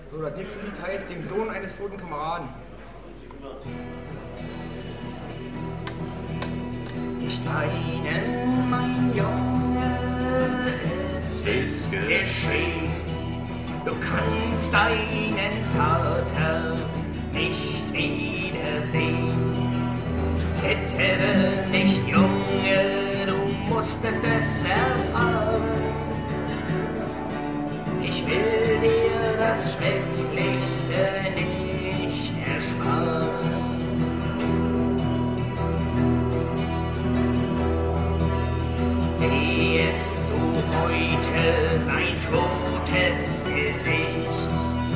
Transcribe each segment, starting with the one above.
So, das nächste Lied heißt Den Sohn eines toten Kameraden. Nicht weinen, mein Junge, es ist geschehen. Du kannst deinen Vater nicht wiedersehen. Zittere nicht, Junge, du musstest es erfahren. Ich will dir das Schrecklichste nicht ersparen. Sehest du heute sein totes Gesicht,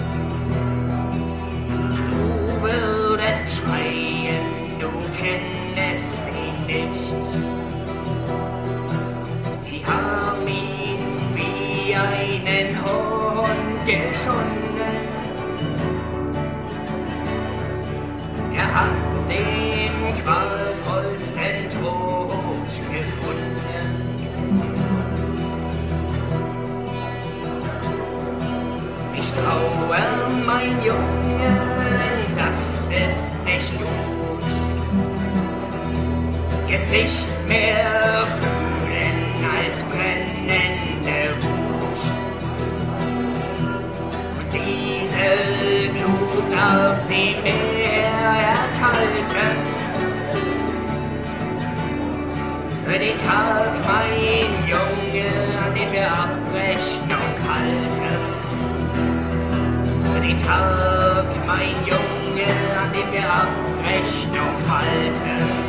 du würdest schreien, du kennest ihn nicht. Sie haben ihn wie einen Hund geschunden. Er hat den qualvollsten Tod gefunden. Ich traue, mein Junge, das ist nicht gut. Jetzt nichts mehr fühlen als brennende Wut. Und diese Glut darf nie mehr erkalten. Für den Tag, mein Junge, an dem wir Abrechnung halten. Für den Tag, mein Junge, an dem wir Abrechnung halten.